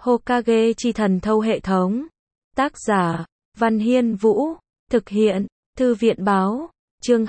Hokage chi thần thâu hệ thống. Tác giả, Văn Hiên Vũ. Thực hiện, Thư viện báo. Chương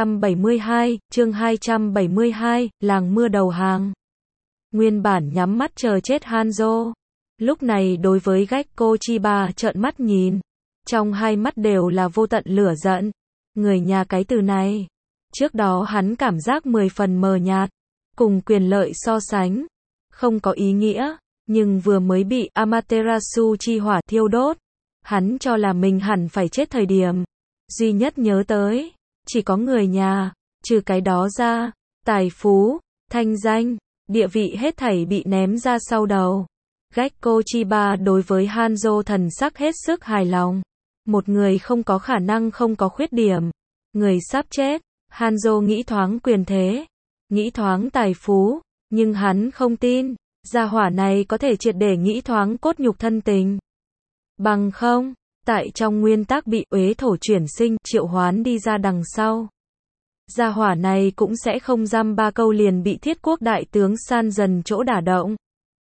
272, làng mưa đầu hàng. Nguyên bản nhắm mắt chờ chết Hanzo. Lúc này đối với Gekko Chiba trợn mắt nhìn. Trong hai mắt đều là vô tận lửa giận. Người nhà cái từ này. Trước đó hắn cảm giác 10 phần mờ nhạt. Cùng quyền lợi so sánh. Không có ý nghĩa. Nhưng vừa mới bị Amaterasu chi hỏa thiêu đốt. Hắn cho là mình hẳn phải chết thời điểm. Duy nhất nhớ tới. Chỉ có người nhà. Trừ cái đó ra. Tài phú, thanh danh, địa vị hết thảy bị ném ra sau đầu. Gekko Chiba đối với Hanzo thần sắc hết sức hài lòng. Một người không có khả năng không có khuyết điểm. Người sắp chết. Hanzo nghĩ thoáng quyền thế. Nghĩ thoáng tài phú. Nhưng hắn không tin. Gia hỏa này có thể triệt để nghĩ thoáng cốt nhục thân tình. Bằng không, tại trong nguyên tắc bị uế thổ chuyển sinh triệu hoán đi ra đằng sau. Gia hỏa này cũng sẽ không dăm ba câu liền bị thiết quốc đại tướng san dần chỗ đả động.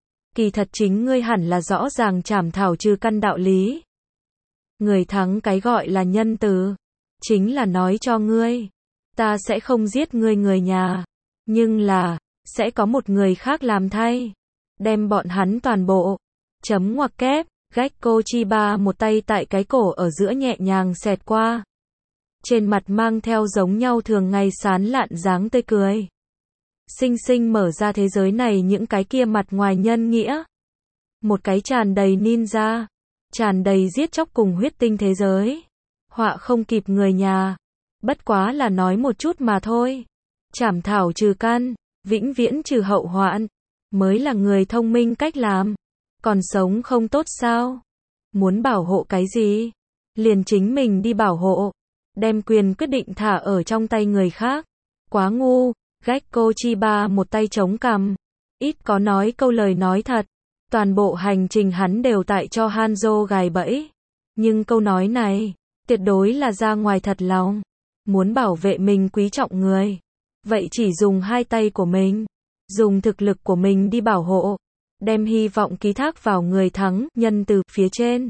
Kỳ thật chính ngươi hẳn là rõ ràng trảm thảo trừ căn đạo lý. Người thắng cái gọi là nhân từ. Chính là nói cho ngươi. Ta sẽ không giết ngươi người nhà. Nhưng là, sẽ có một người khác làm thay. Đem bọn hắn toàn bộ. Chấm ngoặc kép. Gekko Chiba một tay tại cái cổ ở giữa nhẹ nhàng xẹt qua. Trên mặt mang theo giống nhau thường ngày sán lạn dáng tươi cười. Xinh xinh mở ra thế giới này những cái kia mặt ngoài nhân nghĩa. Một cái tràn đầy ninja. Tràn đầy giết chóc cùng huyết tinh thế giới. Họa không kịp người nhà. Bất quá là nói một chút mà thôi. Trảm thảo trừ căn. Vĩnh viễn trừ hậu hoạn. Mới là người thông minh cách làm. Còn sống không tốt sao? Muốn bảo hộ cái gì? Liền chính mình đi bảo hộ. Đem quyền quyết định thả ở trong tay người khác. Quá ngu. Gekko Chiba một tay chống cằm. Ít có nói câu lời nói thật. Toàn bộ hành trình hắn đều tại cho Hanzo gài bẫy. Nhưng câu nói này, tuyệt đối là ra ngoài thật lòng. Muốn bảo vệ mình quý trọng người. Vậy chỉ dùng hai tay của mình. Dùng thực lực của mình đi bảo hộ. Đem hy vọng ký thác vào người thắng, nhân từ phía trên.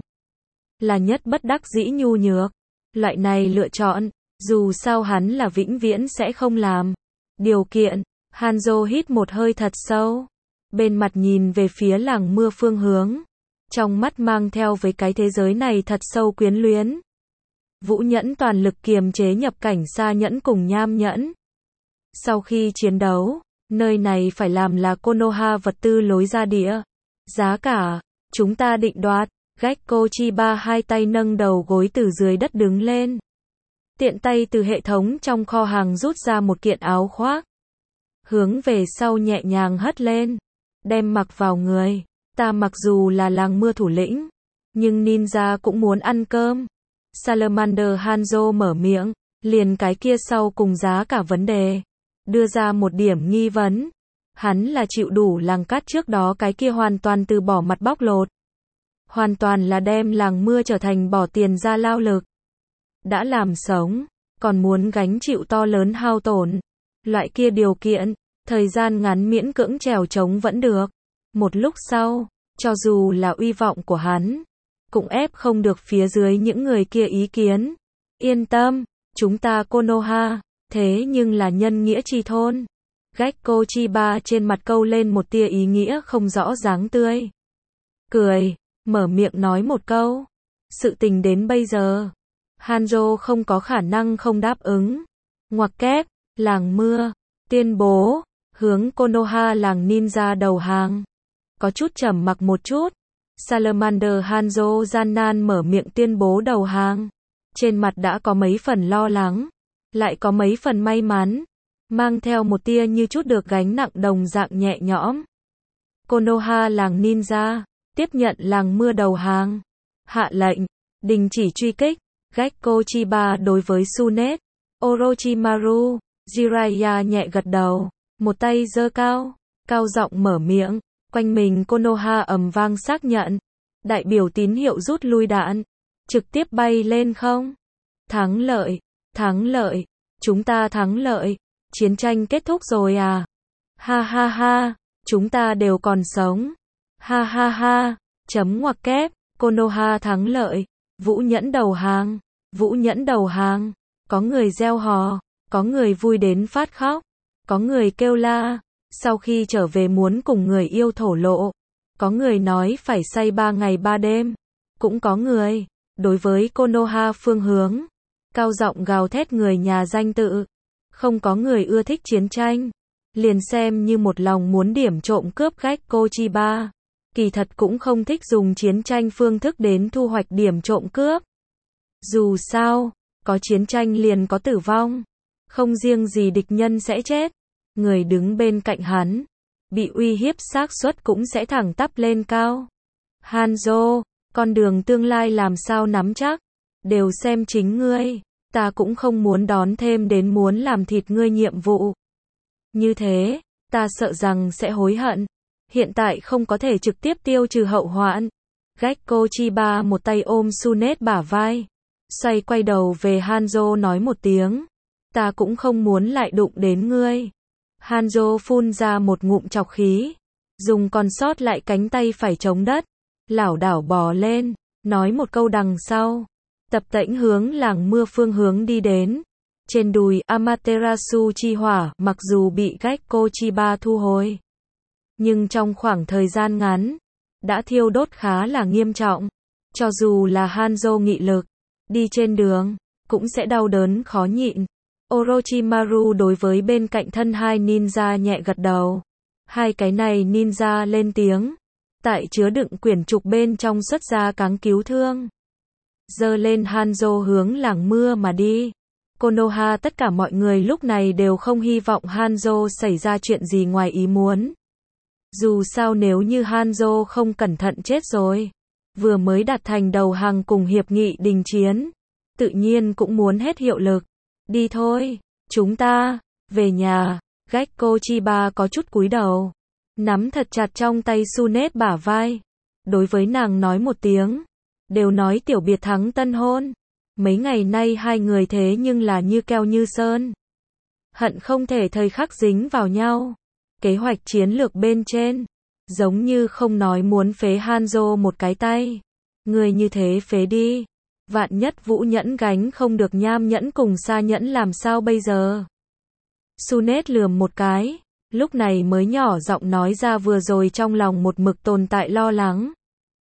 Là nhất bất đắc dĩ nhu nhược. Loại này lựa chọn, dù sao hắn là vĩnh viễn sẽ không làm. Điều kiện, Hanzo hít một hơi thật sâu. Bên mặt nhìn về phía làng mưa phương hướng. Trong mắt mang theo với cái thế giới này thật sâu quyến luyến. Vũ Nhẫn toàn lực kiềm chế nhập cảnh Sa Nhẫn cùng Nham Nhẫn. Sau khi chiến đấu, nơi này phải làm là Konoha vật tư lối ra địa. Giá cả, chúng ta định đoạt. Gekko Chiba hai tay nâng đầu gối từ dưới đất đứng lên. Tiện tay từ hệ thống trong kho hàng rút ra một kiện áo khoác. Hướng về sau nhẹ nhàng hất lên. Đem mặc vào người. Ta mặc dù là làng mưa thủ lĩnh. Nhưng ninja cũng muốn ăn cơm. Salamander Hanzo mở miệng. Liền cái kia sau cùng giá cả vấn đề. Đưa ra một điểm nghi vấn. Hắn là chịu đủ làng cát trước đó cái kia hoàn toàn từ bỏ mặt bóc lột. Hoàn toàn là đem làng mưa trở thành bỏ tiền ra lao lực. Đã làm sống, còn muốn gánh chịu to lớn hao tổn. Loại kia điều kiện, thời gian ngắn miễn cưỡng trèo trống vẫn được. Một lúc sau, cho dù là uy vọng của hắn, cũng ép không được phía dưới những người kia ý kiến. Yên tâm, chúng ta Konoha, thế nhưng là nhân nghĩa chi thôn. Gekko Chiba trên mặt câu lên một tia ý nghĩa không rõ dáng tươi. Cười, mở miệng nói một câu. Sự tình đến bây giờ, Hanzo không có khả năng không đáp ứng. Ngoặc kép, làng mưa, tuyên bố, hướng Konoha làng ninja đầu hàng. Có chút trầm mặc một chút. Salamander Hanzo gian nan mở miệng tuyên bố đầu hàng. Trên mặt đã có mấy phần lo lắng. Lại có mấy phần may mắn. Mang theo một tia như chút được gánh nặng đồng dạng nhẹ nhõm. Konoha làng ninja, tiếp nhận làng mưa đầu hàng. Hạ lệnh, đình chỉ truy kích. Gekko Chiba đối với Tsunet, Orochimaru, Jiraiya nhẹ gật đầu. Một tay giơ cao, cao giọng mở miệng. Quanh mình Konoha ầm vang xác nhận. Đại biểu tín hiệu rút lui đạn. Trực tiếp bay lên không. Thắng lợi, thắng lợi, chúng ta thắng lợi. Chiến tranh kết thúc rồi à? Ha ha ha, chúng ta đều còn sống. Ha ha ha, Chấm ngoặc kép, Konoha thắng lợi. Vũ Nhẫn đầu hàng. Vũ Nhẫn đầu hàng. Có người reo hò, có người vui đến phát khóc, có người kêu la, sau khi trở về muốn cùng người yêu thổ lộ, có người nói phải say 3 ngày 3 đêm, cũng có người, đối với Konoha phương hướng, cao giọng gào thét người nhà danh tự. Không có người ưa thích chiến tranh, liền xem như một lòng muốn điểm trộm cướp Gekko Chiba. Kỳ thật cũng không thích dùng chiến tranh phương thức đến thu hoạch điểm trộm cướp. Dù sao, có chiến tranh liền có tử vong. Không riêng gì địch nhân sẽ chết, người đứng bên cạnh hắn, bị uy hiếp xác suất cũng sẽ thẳng tắp lên cao. Hanzo, con đường tương lai làm sao nắm chắc, đều xem chính ngươi. Ta cũng không muốn đón thêm đến muốn làm thịt ngươi nhiệm vụ. Như thế, ta sợ rằng sẽ hối hận. Hiện tại không có thể trực tiếp tiêu trừ hậu hoạn. Gekko Chiba một tay ôm Tsunade bả vai, xoay quay đầu về Hanzo nói một tiếng. Ta cũng không muốn lại đụng đến ngươi. Hanzo phun ra một ngụm trọc khí, dùng còn sót lại cánh tay phải chống đất, lảo đảo bò lên, nói một câu đằng sau. Tập tễnh hướng làng mưa phương hướng đi đến. Trên đùi Amaterasu chi hỏa mặc dù bị Gekko Chiba thu hồi, nhưng trong khoảng thời gian ngắn, đã thiêu đốt khá là nghiêm trọng. Cho dù là Hanzo nghị lực, đi trên đường, cũng sẽ đau đớn khó nhịn. Orochimaru đối với bên cạnh thân hai ninja nhẹ gật đầu. Hai cái này ninja lên tiếng. Tại chứa đựng quyển trục bên trong xuất ra cáng cứu thương. Giơ lên Hanzo hướng làng mưa mà đi. Konoha tất cả mọi người lúc này đều không hy vọng Hanzo xảy ra chuyện gì ngoài ý muốn. Dù sao nếu như Hanzo không cẩn thận chết rồi, vừa mới đạt thành đầu hàng cùng hiệp nghị đình chiến, tự nhiên cũng muốn hết hiệu lực. Đi thôi, chúng ta, về nhà. Gekko Chiba có chút cúi đầu, nắm thật chặt trong tay Tsunade bả vai. Đối với nàng nói một tiếng, đều nói tiểu biệt thắng tân hôn. Mấy ngày nay hai người thế nhưng là như keo như sơn. Hận không thể thời khắc dính vào nhau. Kế hoạch chiến lược bên trên, giống như không nói muốn phế Hanzo một cái tay. Người như thế phế đi. Vạn nhất Vũ Nhẫn gánh không được Nham Nhẫn cùng Sa Nhẫn làm sao bây giờ? Tsunade lườm một cái, lúc này mới nhỏ giọng nói ra vừa rồi trong lòng một mực tồn tại lo lắng.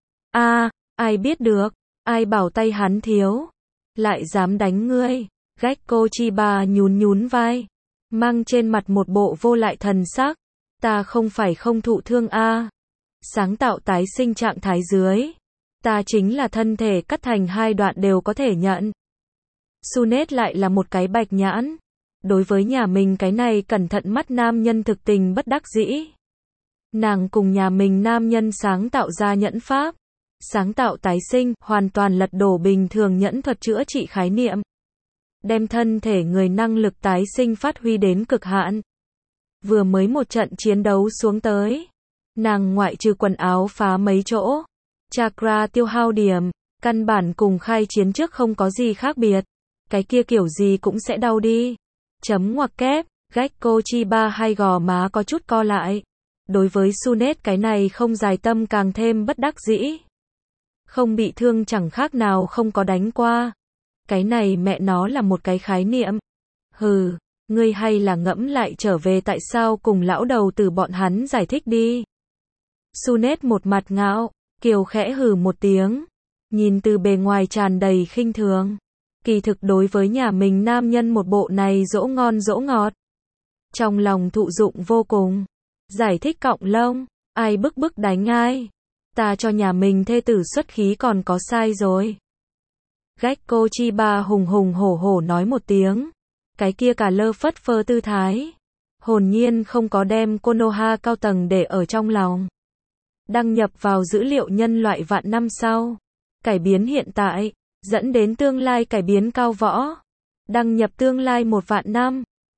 Ai biết được, ai bảo tay hắn thiếu, lại dám đánh ngươi. Gekko Chiba nhún vai, mang trên mặt một bộ vô lại thần sắc. Ta không phải không thụ thương sáng tạo tái sinh trạng thái dưới. Ta chính là thân thể cắt thành hai đoạn đều có thể nhận. Tsunade lại là một cái bạch nhãn. Đối với nhà mình cái này cẩn thận mắt nam nhân thực tình bất đắc dĩ. Nàng cùng nhà mình nam nhân sáng tạo ra nhẫn pháp. Sáng tạo tái sinh, hoàn toàn lật đổ bình thường nhẫn thuật chữa trị khái niệm. Đem thân thể người năng lực tái sinh phát huy đến cực hạn. Vừa mới một trận chiến đấu xuống tới, nàng ngoại trừ quần áo phá mấy chỗ, chakra tiêu hao điểm, căn bản cùng khai chiến trước không có gì khác biệt. Cái kia kiểu gì cũng sẽ đau đi. Chấm ngoặc kép, Gekko Chiba hai gò má có chút co lại. Đối với Tsunade cái này không dài tâm càng thêm bất đắc dĩ. Không bị thương chẳng khác nào không có đánh qua. Cái này mẹ nó là một cái khái niệm. Hừ, ngươi hay là ngẫm lại trở về tại sao cùng lão đầu tử bọn hắn giải thích đi. Tsunade một mặt ngạo, kiều khẽ hừ một tiếng, nhìn từ bề ngoài tràn đầy khinh thường. Kỳ thực đối với nhà mình nam nhân một bộ này dỗ ngon dỗ ngọt. Trong lòng thụ dụng vô cùng. Giải thích cọng lông, ai bức đánh ai. Ta cho nhà mình thê tử xuất khí còn có sai rồi. Gekko Chiba hùng hổ nói một tiếng. Cái kia cả lơ phất phơ tư thái. Hồn nhiên không có đem Konoha cao tầng để ở trong lòng. Đăng nhập vào dữ liệu nhân loại vạn năm sau. Cải biến hiện tại, dẫn đến tương lai cải biến cao võ. Đăng nhập tương lai 1 vạn năm.